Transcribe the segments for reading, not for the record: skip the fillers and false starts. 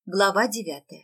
Глава 9.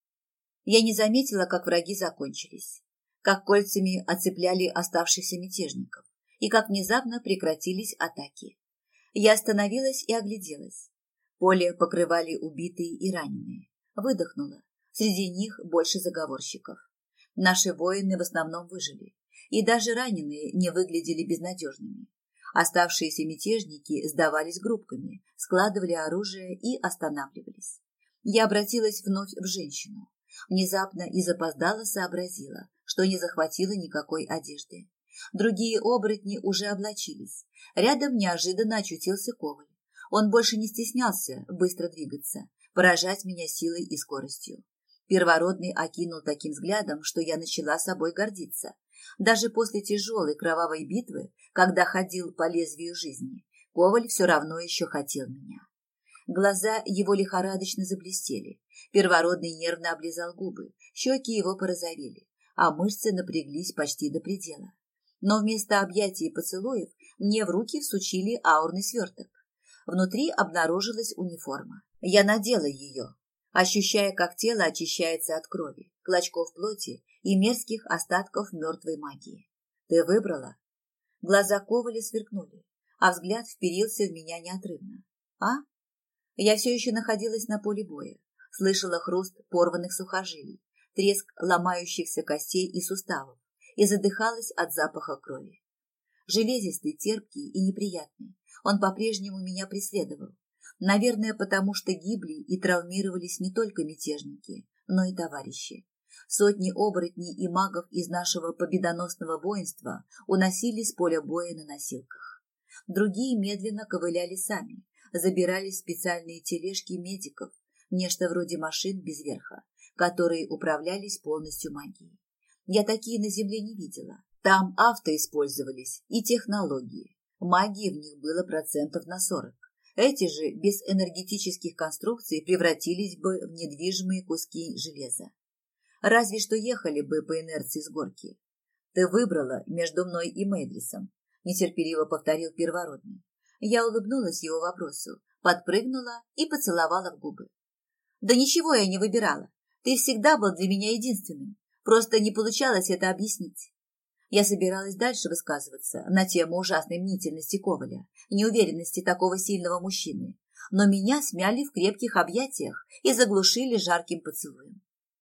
Я не заметила, как враги закончились, как кольцами оцепляли оставшихся мятежников и как внезапно прекратились атаки. Я остановилась и огляделась. Поле покрывали убитые и раненые. Выдохнула. Среди них больше заговорщиков. Наши воины в основном выжили, и даже раненые не выглядели безнадежными. Оставшиеся мятежники сдавались группками, складывали оружие и останавливались. Я обратилась вновь в женщину. Внезапно и запоздало сообразила, что не захватила никакой одежды. Другие оборотни уже облачились. Рядом неожиданно очутился Коваль. Он больше не стеснялся быстро двигаться, поражать меня силой и скоростью. Первородный окинул таким взглядом, что я начала собой гордиться. Даже после тяжелой кровавой битвы, когда ходил по лезвию жизни, Коваль все равно еще хотел меня. Глаза его лихорадочно заблестели. Первородный нервно облизал губы, щеки его порозовели, а мышцы напряглись почти до предела. Но вместо объятий и поцелуев мне в руки всучили аурный сверток. Внутри обнаружилась униформа. Я надела ее, ощущая, как тело очищается от крови, клочков плоти и мерзких остатков мертвой магии. «Ты выбрала?» Глаза Коваля сверкнули, а взгляд вперился в меня неотрывно. «А?» Я все еще находилась на поле боя, слышала хруст порванных сухожилий, треск ломающихся костей и суставов и задыхалась от запаха крови. Железистый, терпкий и неприятный, он по-прежнему меня преследовал. Наверное, потому что гибли и травмировались не только мятежники, но и товарищи. Сотни оборотней и магов из нашего победоносного воинства уносили с поля боя на носилках. Другие медленно ковыляли сами, забирали специальные тележки медиков, нечто вроде машин без верха, которые управлялись полностью магией. Я такие на земле не видела. Там авто использовались и технологии. Магии в них было процентов на 40. Эти же без энергетических конструкций превратились бы в недвижимые куски железа. Разве что ехали бы по инерции с горки. «Ты выбрала между мной и Мэйдрисом», – нетерпеливо повторил первородный. Я улыбнулась его вопросу, подпрыгнула и поцеловала в губы. «Да ничего я не выбирала. Ты всегда был для меня единственным. Просто не получалось это объяснить». Я собиралась дальше высказываться на тему ужасной мнительности Коваля, неуверенности такого сильного мужчины, но меня смяли в крепких объятиях и заглушили жарким поцелуем.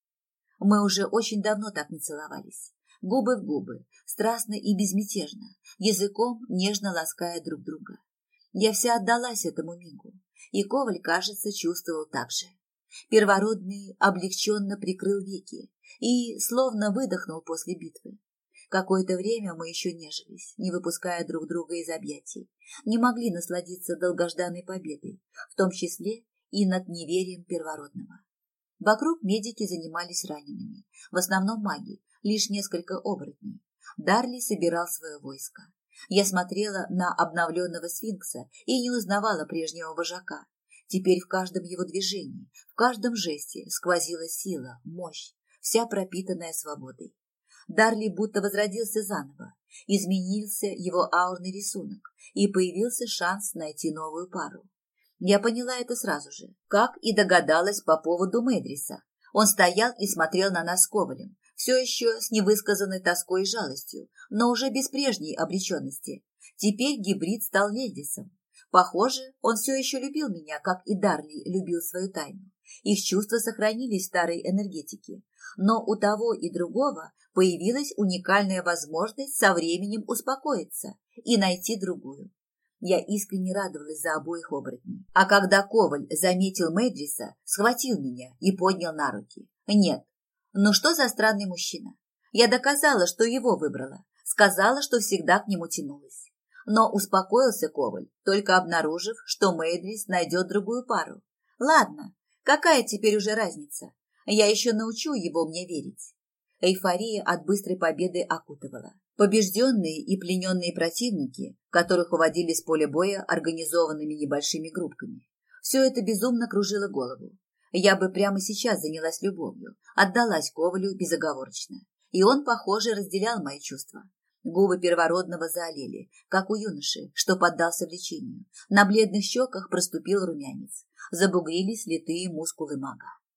Мы уже очень давно так не целовались. Губы в губы, страстно и безмятежно, языком нежно лаская друг друга. Я вся отдалась этому мигу, и Коваль, кажется, чувствовал так же. Первородный облегченно прикрыл веки и словно выдохнул после битвы. Какое-то время мы еще нежились, не выпуская друг друга из объятий, не могли насладиться долгожданной победой, в том числе и над неверием первородного. Вокруг медики занимались ранеными, в основном маги, лишь несколько оборотней. Дарли собирал свое войско. Я смотрела на обновленного сфинкса и не узнавала прежнего вожака. Теперь в каждом его движении, в каждом жесте сквозила сила, мощь, вся пропитанная свободой. Дарли будто возродился заново, изменился его аурный рисунок, и появился шанс найти новую пару. Я поняла это сразу же, как и догадалась по поводу Мэйдриса. Он стоял и смотрел на нас с Ковалем, все еще с невысказанной тоской и жалостью, но уже без прежней обреченности. Теперь гибрид стал Лельдисом. Похоже, он все еще любил меня, как и Дарли любил свою тайну. Их чувства сохранились в старой энергетике, но у того и другого появилась уникальная возможность со временем успокоиться и найти другую. Я искренне радовалась за обоих оборотней. А когда Коваль заметил Мэйдриса, схватил меня и поднял на руки. Нет, ну что за странный мужчина? Я доказала, что его выбрала, сказала, что всегда к нему тянулась. Но успокоился Коваль, только обнаружив, что Мэйдрис найдет другую пару. Ладно, какая теперь уже разница? Я еще научу его мне верить. Эйфория от быстрой победы окутывала. Побежденные и плененные противники, которых уводили с поля боя организованными небольшими группками. Все это безумно кружило голову. Я бы прямо сейчас занялась любовью, отдалась Ковалю безоговорочно. И он, похоже, разделял мои чувства. Губы первородного заолели, как у юноши, что поддался влечению. На бледных щеках проступил румянец. Забугрились литые мускулы мага.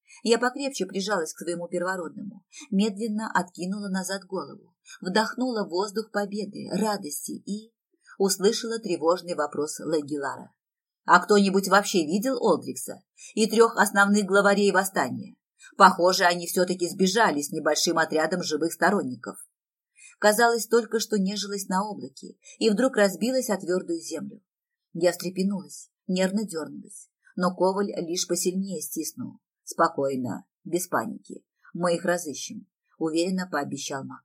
Я покрепче прижалась к своему первородному, медленно откинула назад голову, вдохнула воздух победы, радости и... услышала тревожный вопрос Легилара. «А кто-нибудь вообще видел Олдрикса и 3 основных главарей восстания? Похоже, они все-таки сбежали с небольшим отрядом живых сторонников». Казалось, только что нежилась на облаке и вдруг разбилась о твердую землю. Я встрепенулась, нервно дернулась, но Коваль лишь посильнее стиснул. «Спокойно, без паники. Мы их разыщем», — уверенно пообещал маг.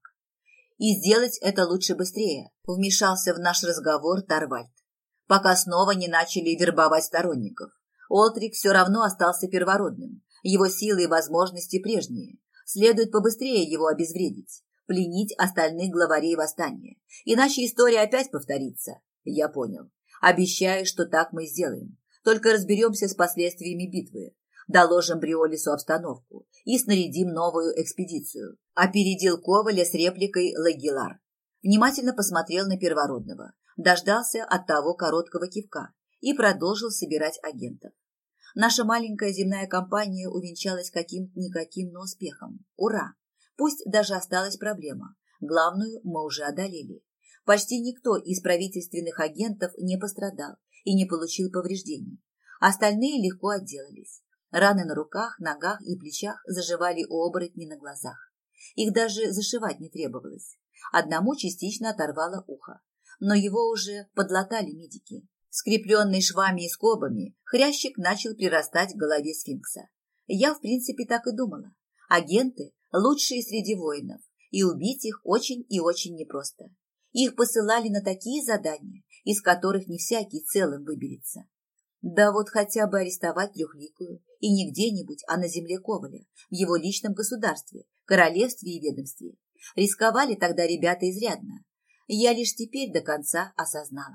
«И сделать это лучше быстрее», — вмешался в наш разговор Торвальд. «Пока снова не начали вербовать сторонников. Олтрик все равно остался первородным. Его силы и возможности прежние. Следует побыстрее его обезвредить, пленить остальных главарей восстания. Иначе история опять повторится». «Я понял. Обещаю, что так мы сделаем. Только разберемся с последствиями битвы. Доложим Бриолису обстановку и снарядим новую экспедицию», — опередил Коваля с репликой Легилар. Внимательно посмотрел на первородного, дождался от того короткого кивка и продолжил собирать агентов. Наша маленькая земная компания увенчалась каким-никаким, но успехом. Ура! Пусть даже осталась проблема. Главную мы уже одолели. Почти никто из правительственных агентов не пострадал и не получил повреждений. Остальные легко отделались. Раны на руках, ногах и плечах заживали у оборотней на глазах. Их даже зашивать не требовалось. Одному частично оторвало ухо, но его уже подлатали медики. Скрепленный швами и скобами, хрящик начал прирастать к голове сфинкса. Я, в принципе, так и думала. Агенты – лучшие среди воинов, и убить их очень и очень непросто. Их посылали на такие задания, из которых не всякий целым выберется. Да вот хотя бы арестовать Трехликую, и не где-нибудь, а на земле Коваля, в его личном государстве, королевстве и ведомстве. Рисковали тогда ребята изрядно. Я лишь теперь до конца осознала.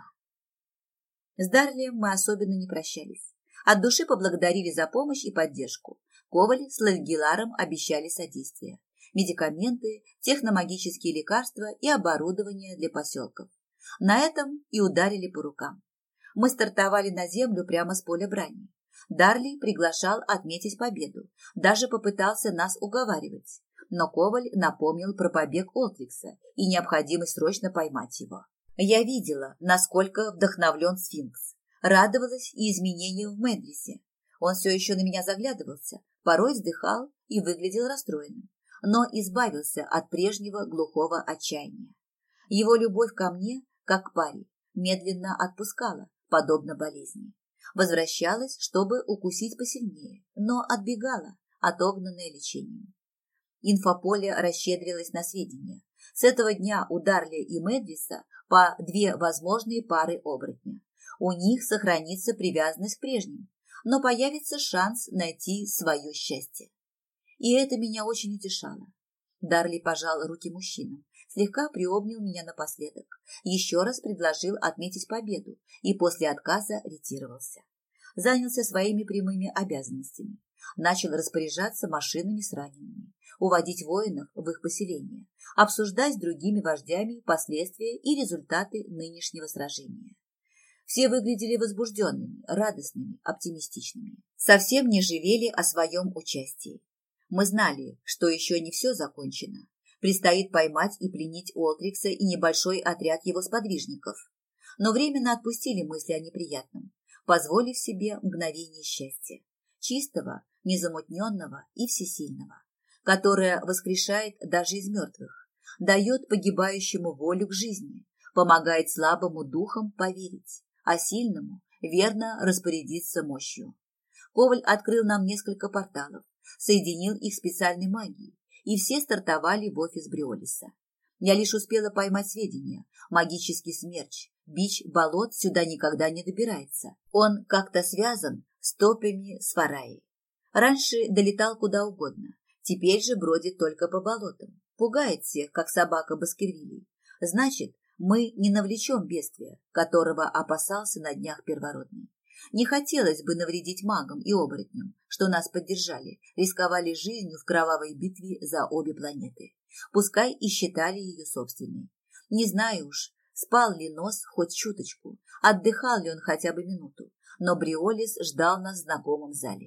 С Дарлием мы особенно не прощались. От души поблагодарили за помощь и поддержку. Коваль с Легиларом обещали содействие. Медикаменты, техномагические лекарства и оборудование для поселков. На этом и ударили по рукам. Мы стартовали на землю прямо с поля брани. Дарли приглашал отметить победу, даже попытался нас уговаривать. Но Коваль напомнил про побег Олтрикса и необходимость срочно поймать его. Я видела, насколько вдохновлен сфинкс. Радовалась и изменениям в Мендрисе. Он все еще на меня заглядывался, порой вздыхал и выглядел расстроенным, но избавился от прежнего глухого отчаяния. Его любовь ко мне, как к паре, медленно отпускала, подобно болезни. Возвращалась, чтобы укусить посильнее, но отбегала, отогнанная лечением. Инфополе расщедрилось на сведения. С этого дня у Дарли и Медриса по 2 возможные пары оборотня. У них сохранится привязанность к прежним, но появится шанс найти свое счастье. И это меня очень утешало. Дарли пожал руки мужчинам, слегка приобнял меня напоследок, еще раз предложил отметить победу и после отказа ретировался. Занялся своими прямыми обязанностями. Начал распоряжаться машинами с ранеными, уводить воинов в их поселение, обсуждать с другими вождями последствия и результаты нынешнего сражения. Все выглядели возбужденными, радостными, оптимистичными. Совсем не жалели о своем участии. Мы знали, что еще не все закончено. Предстоит поймать и пленить Олтрикса и небольшой отряд его сподвижников. Но временно отпустили мысли о неприятном, позволив себе мгновение счастья. Чистого, незамутненного и всесильного, которое воскрешает даже из мертвых, дает погибающему волю к жизни, помогает слабому духом поверить, а сильному верно распорядиться мощью. Коваль открыл нам несколько порталов, соединил их специальной магией, и все стартовали в офис Бриолиса. Я лишь успела поймать сведения. Магический смерч, бич болот сюда никогда не добирается. Он как-то связан с топями Свараи. Раньше долетал куда угодно, теперь же бродит только по болотам. Пугает всех, как собака Баскервилей. Значит, мы не навлечем бедствия, которого опасался на днях первородный. Не хотелось бы навредить магам и оборотням, что нас поддержали, рисковали жизнью в кровавой битве за обе планеты. Пускай и считали ее собственной. Не знаю уж, спал ли нос хоть чуточку, отдыхал ли он хотя бы минуту, но Бриолис ждал нас в знакомом зале.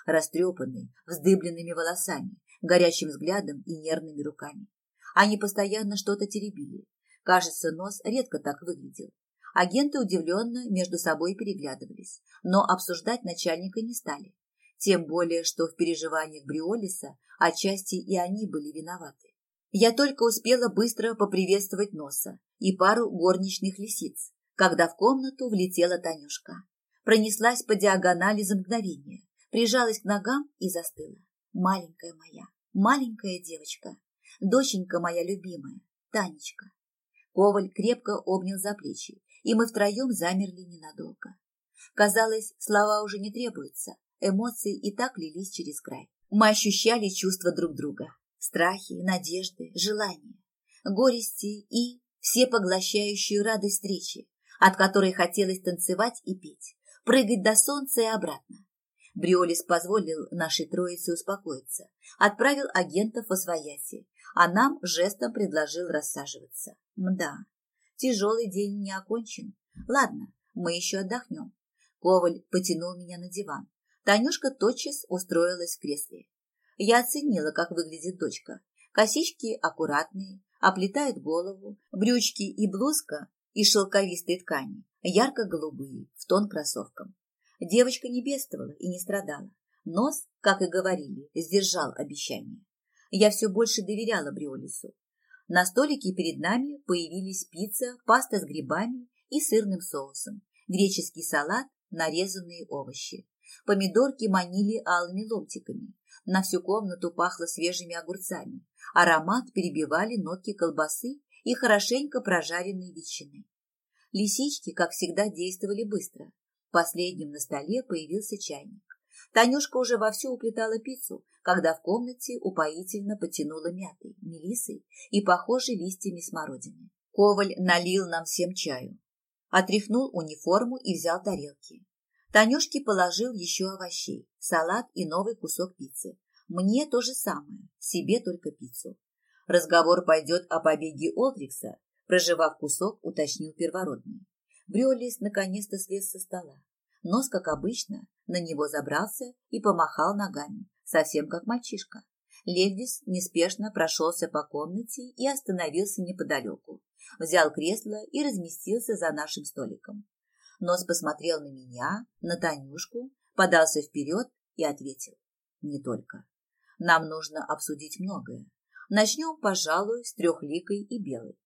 растрепанный, вздыбленными волосами, горячим взглядом и нервными руками. Они постоянно что-то теребили. Кажется, Нос редко так выглядел. Агенты удивленно между собой переглядывались, но обсуждать начальника не стали. Тем более, что в переживаниях Бриолиса отчасти и они были виноваты. Я только успела быстро поприветствовать Носа и пару горничных лисиц, когда в комнату влетела Танюшка. Пронеслась по диагонали за мгновение, прижалась к ногам и застыла. Маленькая моя, маленькая девочка, доченька моя любимая, Танечка. Коваль крепко обнял за плечи, и мы втроем замерли ненадолго. Казалось, слова уже не требуются, эмоции и так лились через край. Мы ощущали чувства друг друга. Страхи, надежды, желания, горести и всепоглощающую радость встречи, от которой хотелось танцевать и петь, прыгать до солнца и обратно. Бриолис позволил нашей троице успокоиться, отправил агентов восвояси, а нам жестом предложил рассаживаться. Мда, тяжелый день не окончен. Ладно, мы еще отдохнем. Коваль потянул меня на диван. Танюшка тотчас устроилась в кресле. Я оценила, как выглядит дочка. Косички аккуратные, оплетают голову, брючки и блузка из шелковистой ткани, ярко-голубые, в тон кроссовкам. Девочка не бедствовала и не страдала. Нос, как и говорили, сдержал обещание. Я все больше доверяла Бриолису. На столике перед нами появились пицца, паста с грибами и сырным соусом, греческий салат, нарезанные овощи. Помидорки манили алыми ломтиками. На всю комнату пахло свежими огурцами. Аромат перебивали нотки колбасы и хорошенько прожаренной ветчины. Лисички, как всегда, действовали быстро. Последним на столе появился чайник. Танюшка уже вовсю уплетала пиццу, когда в комнате упоительно потянуло мятой, мелиссой и похожей листьями смородины. Коваль налил нам всем чаю, отряхнул униформу и взял тарелки. Танюшке положил еще овощей, салат и новый кусок пиццы. Мне то же самое, себе только пиццу. Разговор пойдет о побеге Олдрикса, прожевав кусок, уточнил первородный. Бриолис наконец-то слез со стола. Нос, как обычно, на него забрался и помахал ногами, совсем как мальчишка. Левдис неспешно прошелся по комнате и остановился неподалеку. Взял кресло и разместился за нашим столиком. Нос посмотрел на меня, на Танюшку, подался вперед и ответил. Не только. Нам нужно обсудить многое. Начнем, пожалуй, с Трехликой и Белой.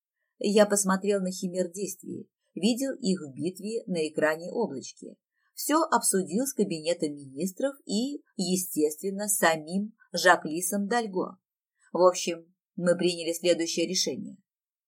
Я посмотрел на химер действий, видел их в битве на экране облачки. Все обсудил с кабинетом министров и, естественно, с самим Жак-Лисом Дальго. В общем, мы приняли следующее решение.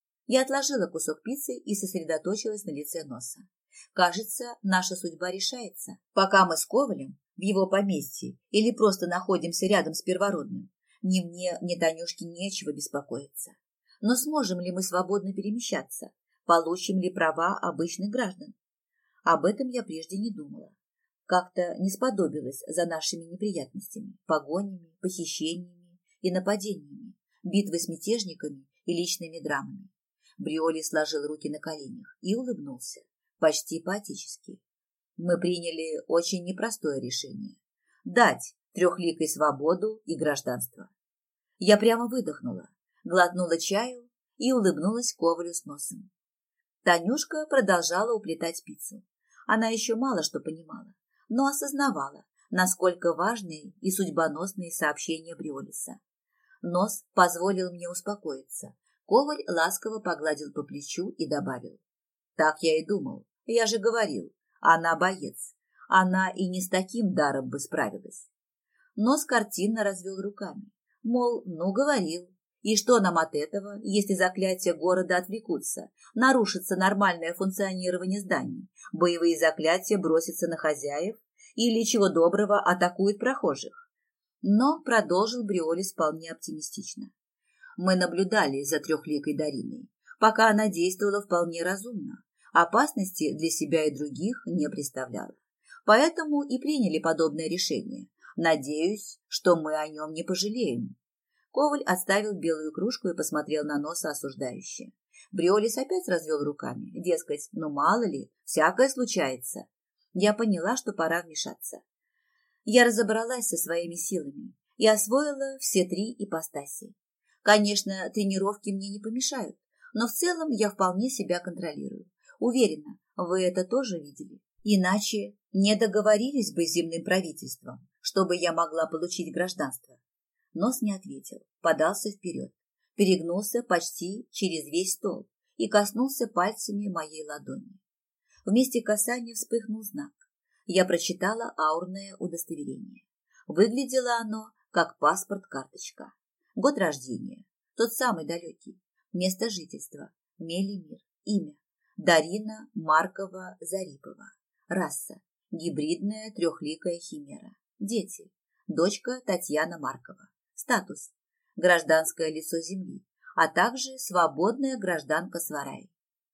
Я отложила кусок пиццы и сосредоточилась на лице Носа. Кажется, наша судьба решается. Пока мы с Ковалем в его поместье или просто находимся рядом с первородным, ни мне, ни Танюшке нечего беспокоиться. Но сможем ли мы свободно перемещаться? Получим ли права обычных граждан? Об этом я прежде не думала. Как-то не сподобилась за нашими неприятностями, погонями, похищениями и нападениями, битвой с мятежниками и личными драмами. Бриоли сложил руки на коленях и улыбнулся, почти поотечески. Мы приняли очень непростое решение – дать Трехликой свободу и гражданство. Я прямо выдохнула, глотнула чаю и улыбнулась Ковалю с Носом. Танюшка продолжала уплетать пиццу. Она еще мало что понимала, но осознавала, насколько важные и судьбоносные сообщения Бриолиса. Нос позволил мне успокоиться. Коваль ласково погладил по плечу и добавил. Так я и думал. Я же говорил, она боец. Она и не с таким даром бы справилась. Нос картинно развел руками. Мол, ну говорил. И что нам от этого, если заклятия города отвлекутся, нарушится нормальное функционирование зданий, боевые заклятия бросятся на хозяев или, чего доброго, атакуют прохожих? Но продолжил Бриолис вполне оптимистично. Мы наблюдали за Трехликой Дариной, пока она действовала вполне разумно, опасности для себя и других не представляла. Поэтому и приняли подобное решение. Надеюсь, что мы о нем не пожалеем. Коваль отставил белую кружку и посмотрел на Носа осуждающе. Бриолис опять развел руками, дескать, ну мало ли, всякое случается. Я поняла, что пора вмешаться. Я разобралась со своими силами и освоила все 3 ипостаси. Конечно, тренировки мне не помешают, но в целом я вполне себя контролирую. Уверена, вы это тоже видели. Иначе не договорились бы с земным правительством, чтобы я могла получить гражданство. Нос не ответил, подался вперед, перегнулся почти через весь стол и коснулся пальцами моей ладони. В месте касания вспыхнул знак. Я прочитала аурное удостоверение. Выглядело оно как паспорт-карточка. Год рождения, тот самый далекий. Место жительства, Мелимир. Имя, Дарина Маркова-Зарипова. Раса, гибридная трехликая химера. Дети, дочка Татьяна Маркова. Статус, гражданское лицо Земли, а также свободная гражданка Свараи.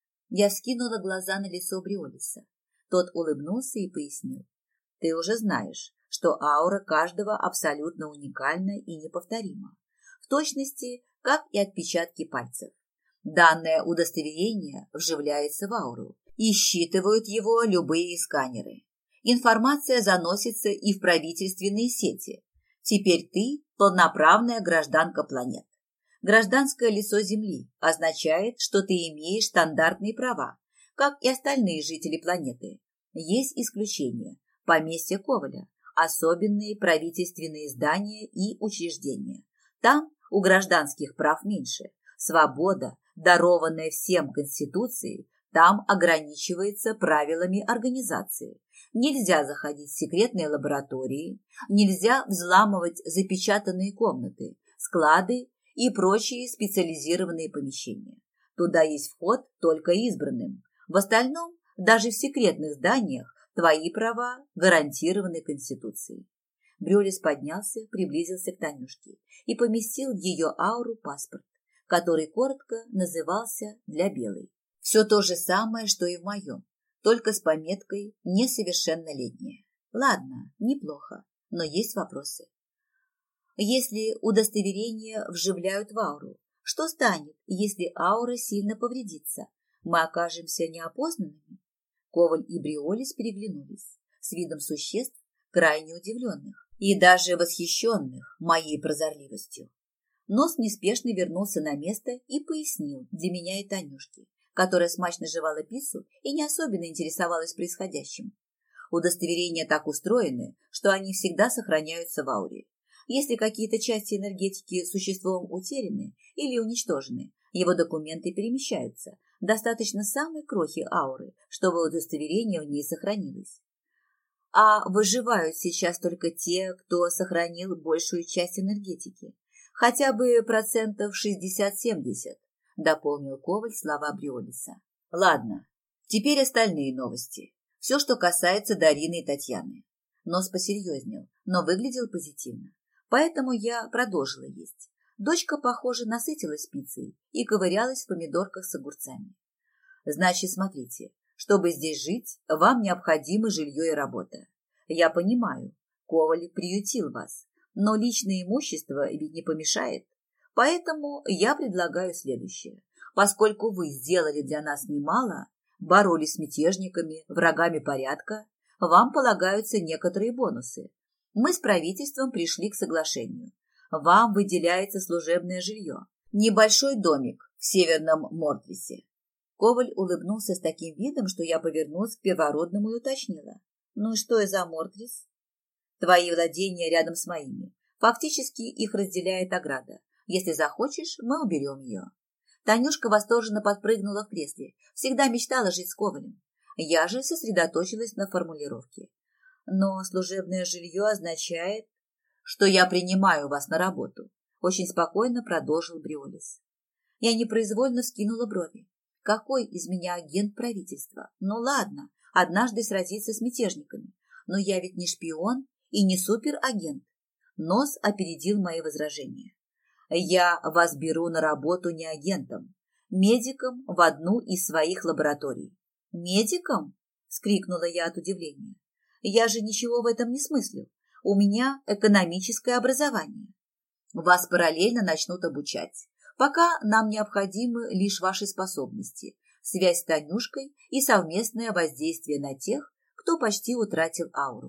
Я вскинула глаза на лицо Бриолиса. Тот улыбнулся и пояснил. Ты уже знаешь, что аура каждого абсолютно уникальна и неповторима. В точности, как и отпечатки пальцев. Данное удостоверение вживляется в ауру и считывают его любые сканеры. Информация заносится и в правительственные сети. Теперь ты полноправная гражданка планет. Гражданское лицо Земли означает, что ты имеешь стандартные права, как и остальные жители планеты. Есть исключения. Поместье Коваля, особенные правительственные здания и учреждения. Там у гражданских прав меньше. Свобода, дарованная всем Конституцией, там ограничивается правилами организации. Нельзя заходить в секретные лаборатории, нельзя взламывать запечатанные комнаты, склады и прочие специализированные помещения. Туда есть вход только избранным. В остальном, даже в секретных зданиях, твои права гарантированы Конституцией. Брюлис поднялся, приблизился к Танюшке и поместил в ее ауру паспорт, который коротко назывался «для белой». Все то же самое, что и в моем, только с пометкой «несовершеннолетняя». Ладно, неплохо, но есть вопросы. Если удостоверение вживляют в ауру, что станет, если аура сильно повредится? Мы окажемся неопознанными? Коваль и Бриолис переглянулись с видом существ, крайне удивленных и даже восхищенных моей прозорливостью. Нос неспешно вернулся на место и пояснил для меня и Танюшки, которая смачно жевала пиццу и не особенно интересовалась происходящим. Удостоверения так устроены, что они всегда сохраняются в ауре. Если какие-то части энергетики существом утеряны или уничтожены, его документы перемещаются. Достаточно самой крохи ауры, чтобы удостоверение в ней сохранилось. А выживают сейчас только те, кто сохранил большую часть энергетики. Хотя бы процентов 60-70, дополнил Коваль слова Бриолиса. Ладно, теперь остальные новости. Все, что касается Дарины и Татьяны. Нос посерьезнел, но выглядел позитивно. Поэтому я продолжила есть. Дочка, похоже, насытилась пиццей и ковырялась в помидорках с огурцами. Значит, смотрите, чтобы здесь жить, вам необходимо жилье и работа. Я понимаю, Коваль приютил вас, но личное имущество ведь не помешает. Поэтому я предлагаю следующее. Поскольку вы сделали для нас немало, боролись с мятежниками, врагами порядка, вам полагаются некоторые бонусы. Мы с правительством пришли к соглашению. Вам выделяется служебное жилье. Небольшой домик в северном Мортрисе. Коваль улыбнулся с таким видом, что я повернулась к первородному и уточнила. Ну и что за Мортрис? Твои владения рядом с моими. Фактически их разделяет ограда. Если захочешь, мы уберем ее. Танюшка восторженно подпрыгнула в кресле. Всегда мечтала жить с Ковалем. Я же сосредоточилась на формулировке. Но служебное жилье означает, что я принимаю вас на работу. Очень спокойно продолжил Бриолис. Я непроизвольно вскинула брови. Какой из меня агент правительства? Ну ладно, однажды сразиться с мятежниками. Но я ведь не шпион и не суперагент. Нос опередил мои возражения. Я вас беру на работу не агентом, медиком в одну из своих лабораторий. Медиком? Вскрикнула я от удивления. Я же ничего в этом не смыслю. У меня экономическое образование. Вас параллельно начнут обучать. Пока нам необходимы лишь ваши способности, связь с Танюшкой и совместное воздействие на тех, кто почти утратил ауру.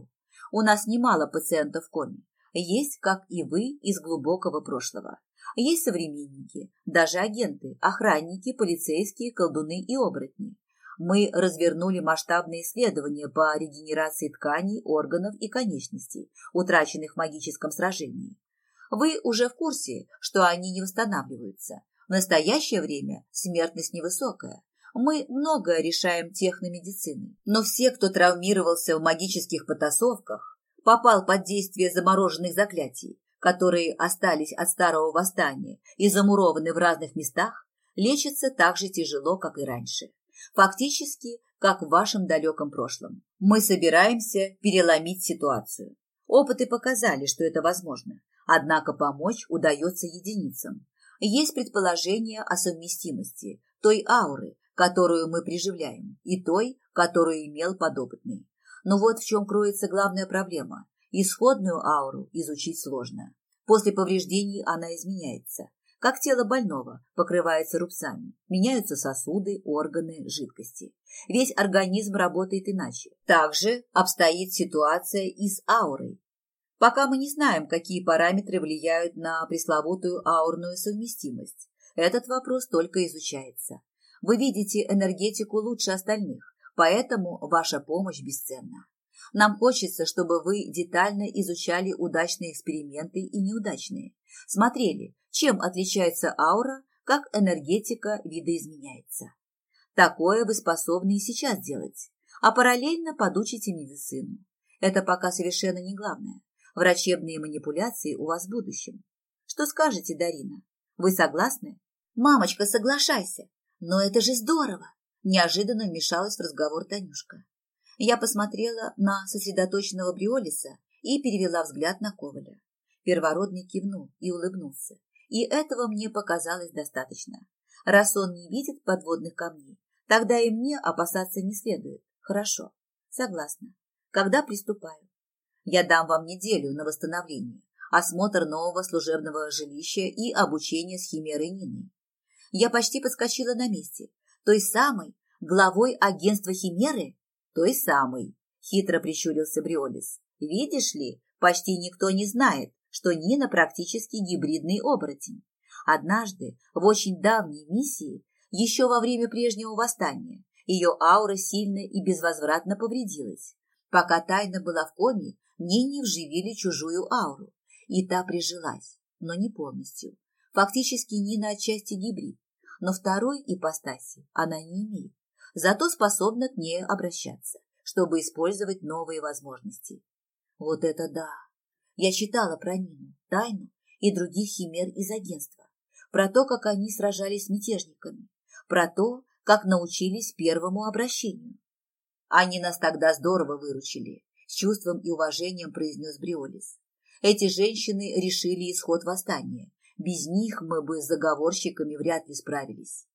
У нас немало пациентов в коме. Есть, как и вы, из глубокого прошлого. Есть современники, даже агенты, охранники, полицейские, колдуны и оборотни. Мы развернули масштабные исследования по регенерации тканей, органов и конечностей, утраченных в магическом сражении. Вы уже в курсе, что они не восстанавливаются. В настоящее время смертность невысокая. Мы многое решаем техномедициной. Но все, кто травмировался в магических потасовках, попал под действие замороженных заклятий, которые остались от старого восстания и замурованы в разных местах, лечатся так же тяжело, как и раньше. Фактически, как в вашем далеком прошлом. Мы собираемся переломить ситуацию. Опыты показали, что это возможно. Однако помочь удается единицам. Есть предположение о совместимости той ауры, которую мы приживляем, и той, которую имел подопытный. Но вот в чем кроется главная проблема. Исходную ауру изучить сложно. После повреждений она изменяется. Как тело больного покрывается рубцами, меняются сосуды, органы, жидкости. Весь организм работает иначе. Также обстоит ситуация и с аурой. Пока мы не знаем, какие параметры влияют на пресловутую аурную совместимость. Этот вопрос только изучается. Вы видите энергетику лучше остальных, поэтому ваша помощь бесценна. Нам хочется, чтобы вы детально изучали удачные эксперименты и неудачные. Смотрели, чем отличается аура, как энергетика видоизменяется. Такое вы способны и сейчас делать, а параллельно подучите медицину. Это пока совершенно не главное. Врачебные манипуляции у вас в будущем. Что скажете, Дарина? Вы согласны? Мамочка, соглашайся. Но это же здорово. Неожиданно вмешалась в разговор Танюшка. Я посмотрела на сосредоточенного Бриолиса и перевела взгляд на Коваля. Первородный кивнул и улыбнулся. И этого мне показалось достаточно. Раз он не видит подводных камней, тогда и мне опасаться не следует. Хорошо, согласна. Когда приступаю? Я дам вам неделю на восстановление, осмотр нового служебного жилища и обучение с Химерой Ниной. Я почти подскочила на месте. Той самой, главой агентства Химеры? Той самой, хитро прищурился Бриолис. Видишь ли, почти никто не знает, что Нина практически гибридный оборотень. Однажды, в очень давней миссии, еще во время прежнего восстания, ее аура сильно и безвозвратно повредилась. Пока тайна была в коме, Нине вживили чужую ауру, и та прижилась, но не полностью. Фактически Нина отчасти гибрид, но второй ипостаси она не имеет, зато способна к ней обращаться, чтобы использовать новые возможности. Вот это да! Я читала про Нину, тайну и других химер из агентства, про то, как они сражались с мятежниками, про то, как научились первому обращению. Они нас тогда здорово выручили, с чувством и уважением произнес Бриолис. Эти женщины решили исход восстания. Без них мы бы с заговорщиками вряд ли справились.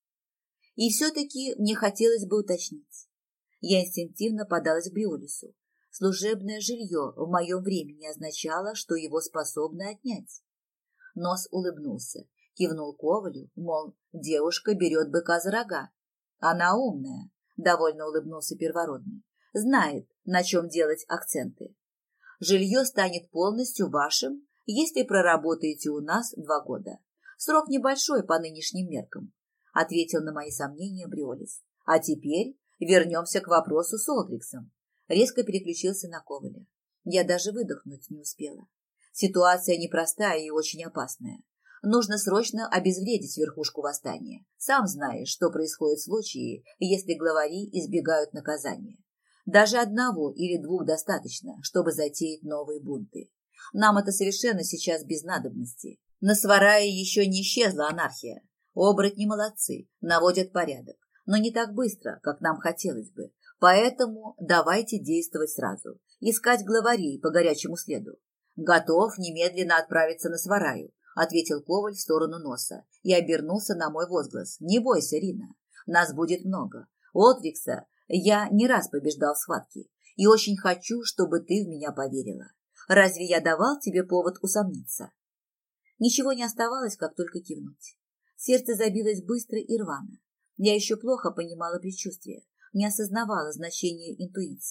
И все-таки мне хотелось бы уточнить. Я инстинктивно подалась к Бриолису. Служебное жилье в моем времени означало, что его способны отнять. Нос улыбнулся, кивнул Ковалю, мол, девушка берет быка за рога. Она умная, довольно улыбнулся Первородный. Знает, на чем делать акценты. Жилье станет полностью вашим, если проработаете у нас 2 года. Срок небольшой по нынешним меркам, ответил на мои сомнения Бриолис. А теперь вернемся к вопросу с Олдриксом. Резко переключился на Коваля. Я даже выдохнуть не успела. Ситуация непростая и очень опасная. Нужно срочно обезвредить верхушку восстания. Сам знаешь, что происходит в случае, если главари избегают наказания. Даже 1 или 2 достаточно, чтобы затеять новые бунты. Нам это совершенно сейчас без надобности. На Сварае еще не исчезла анархия. Оборотни молодцы, наводят порядок, но не так быстро, как нам хотелось бы. Поэтому давайте действовать сразу, искать главарей по горячему следу. Готов немедленно отправиться на Свараю, ответил Коваль в сторону носа и обернулся на мой возглас. Не бойся, Рина, нас будет много. Олдрикса я не раз побеждал в схватке и очень хочу, чтобы ты в меня поверила. Разве я давал тебе повод усомниться? Ничего не оставалось, как только кивнуть. Сердце забилось быстро и рвано. Я еще плохо понимала предчувствие, не осознавала значения интуиции.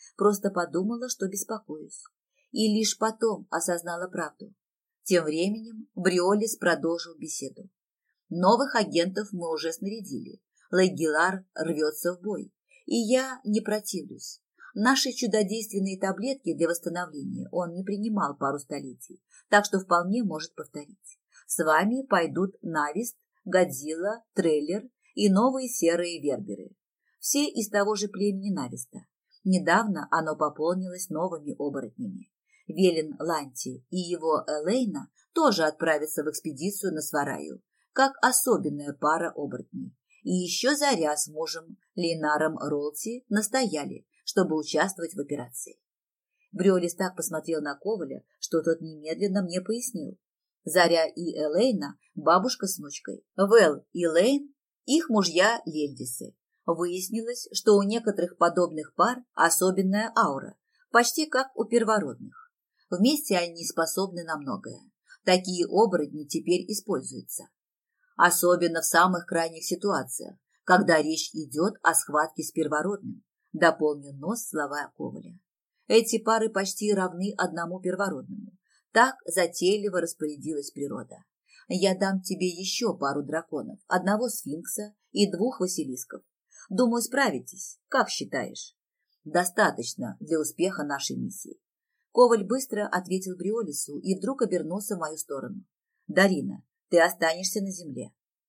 Просто подумала, что беспокоюсь. И лишь потом осознала правду. Тем временем Бриолис продолжил беседу. Новых агентов мы уже снарядили. Лэггилар рвется в бой. И я не противлюсь. Наши чудодейственные таблетки для восстановления он не принимал пару столетий, так что вполне может повторить. С вами пойдут Навист, Годзилла, Трейлер и новые серые верберы. Все из того же племени Нависта. Недавно оно пополнилось новыми оборотнями. Велен Ланти и его Элейна тоже отправятся в экспедицию на Свараю, как особенная пара оборотней. И еще Заря с мужем Лейнаром Ролти настояли, чтобы участвовать в операции. Бриолис так посмотрел на Коваля, что тот немедленно мне пояснил. Заря и Элейна – бабушка с внучкой. Вэл и Лейн – их мужья Лельдисы. Выяснилось, что у некоторых подобных пар особенная аура, почти как у первородных. Вместе они способны на многое. Такие оборотни теперь используются. Особенно в самых крайних ситуациях, когда речь идет о схватке с первородным, дополнил нос слова Коваля. Эти пары почти равны одному первородному. Так затейливо распорядилась природа. Я дам тебе еще пару драконов, одного сфинкса и 2 василисков. Думаю, справитесь. Как считаешь? Достаточно для успеха нашей миссии. Коваль быстро ответил Бриолису и вдруг обернулся в мою сторону. Дарина, ты останешься на земле.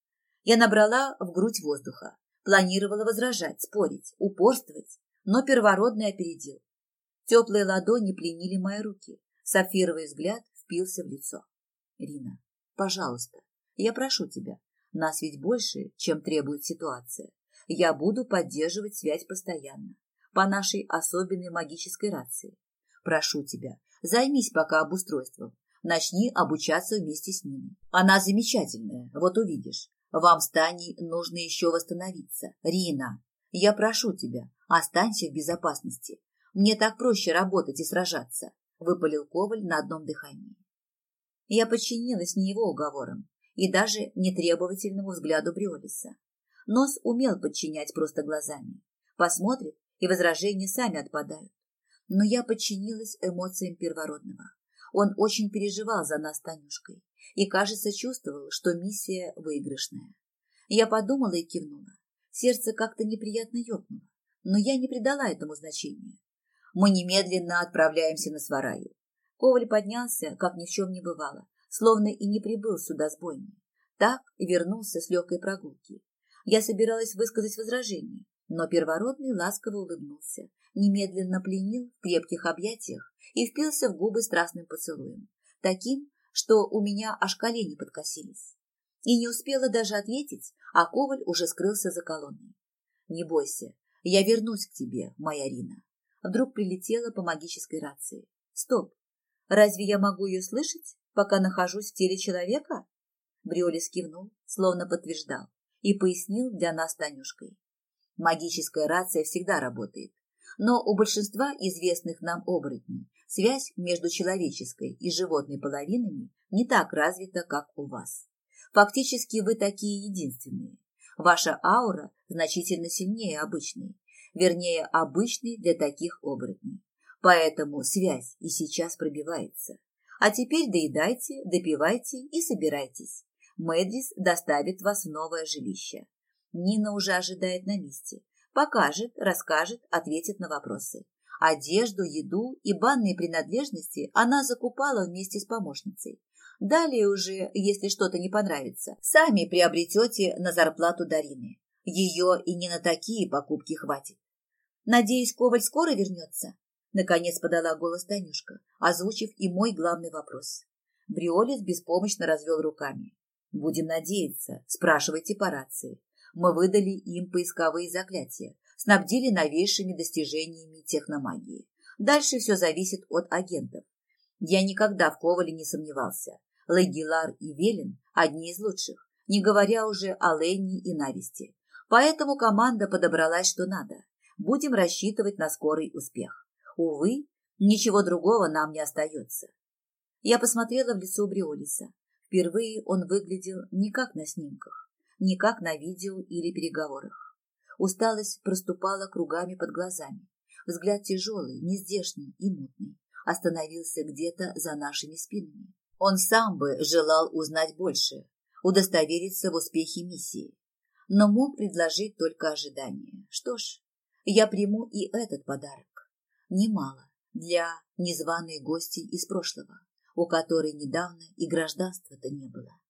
Я набрала в грудь воздуха. Планировала возражать, спорить, упорствовать, но первородный опередил. Теплые ладони пленили мои руки. Сапфировый взгляд впился в лицо. Рина, пожалуйста, я прошу тебя. Нас ведь больше, чем требует ситуация. Я буду поддерживать связь постоянно, по нашей особенной магической рации. Прошу тебя, займись пока обустройством. Начни обучаться вместе с ними. Она замечательная, вот увидишь. Вам с Таней нужно еще восстановиться. Рина, я прошу тебя, останься в безопасности. Мне так проще работать и сражаться, выпалил Коваль на одном дыхании. Я подчинилась не его уговорам и даже нетребовательному взгляду Бриолиса. Нос умел подчинять просто глазами. Посмотрит, и возражения сами отпадают. Но я подчинилась эмоциям первородного. Он очень переживал за нас с Танюшкой и, кажется, чувствовал, что миссия выигрышная. Я подумала и кивнула. Сердце как-то неприятно ёкнуло, но я не придала этому значения. Мы немедленно отправляемся на Свараю. Коваль поднялся, как ни в чем не бывало, словно и не прибыл сюда с бойни. Так и вернулся с легкой прогулки. Я собиралась высказать возражение, но первородный ласково улыбнулся, немедленно пленил в крепких объятиях и впился в губы страстным поцелуем, таким, что у меня аж колени подкосились. И не успела даже ответить, а Коваль уже скрылся за колонной. «Не бойся, я вернусь к тебе, моя Рина». Вдруг прилетела по магической рации. «Стоп! Разве я могу ее слышать, пока нахожусь в теле человека?» Бриолис кивнул, словно подтверждал, и пояснил для нас с Танюшкой. Магическая рация всегда работает, но у большинства известных нам оборотней связь между человеческой и животной половинами не так развита, как у вас. Фактически вы такие единственные. Ваша аура значительно сильнее обычной, вернее, обычной для таких оборотней. Поэтому связь и сейчас пробивается. А теперь доедайте, допивайте и собирайтесь. Мэдрис доставит вас в новое жилище. Нина уже ожидает на месте. Покажет, расскажет, ответит на вопросы. Одежду, еду и банные принадлежности она закупала вместе с помощницей. Далее уже, если что-то не понравится, сами приобретете на зарплату Дарины. Ее и не на такие покупки хватит. Надеюсь, Коваль скоро вернется? Наконец подала голос Танюшка, озвучив и мой главный вопрос. Бриолис беспомощно развел руками. Будем надеяться, спрашивайте по рации. Мы выдали им поисковые заклятия, снабдили новейшими достижениями техномагии. Дальше все зависит от агентов. Я никогда в Ковале не сомневался. Лэггилар и Велен – одни из лучших, не говоря уже о Ленни и Нависте. Поэтому команда подобралась что надо. Будем рассчитывать на скорый успех. Увы, ничего другого нам не остается. Я посмотрела в лицо Бриолиса. Впервые он выглядел не как на снимках, не как на видео или переговорах. Усталость проступала кругами под глазами. Взгляд тяжелый, нездешний и мутный, остановился где-то за нашими спинами. Он сам бы желал узнать больше, удостовериться в успехе миссии, но мог предложить только ожидание. Что ж, я приму и этот подарок. Немало для незваной гости из прошлого, у которой недавно и гражданства-то не было.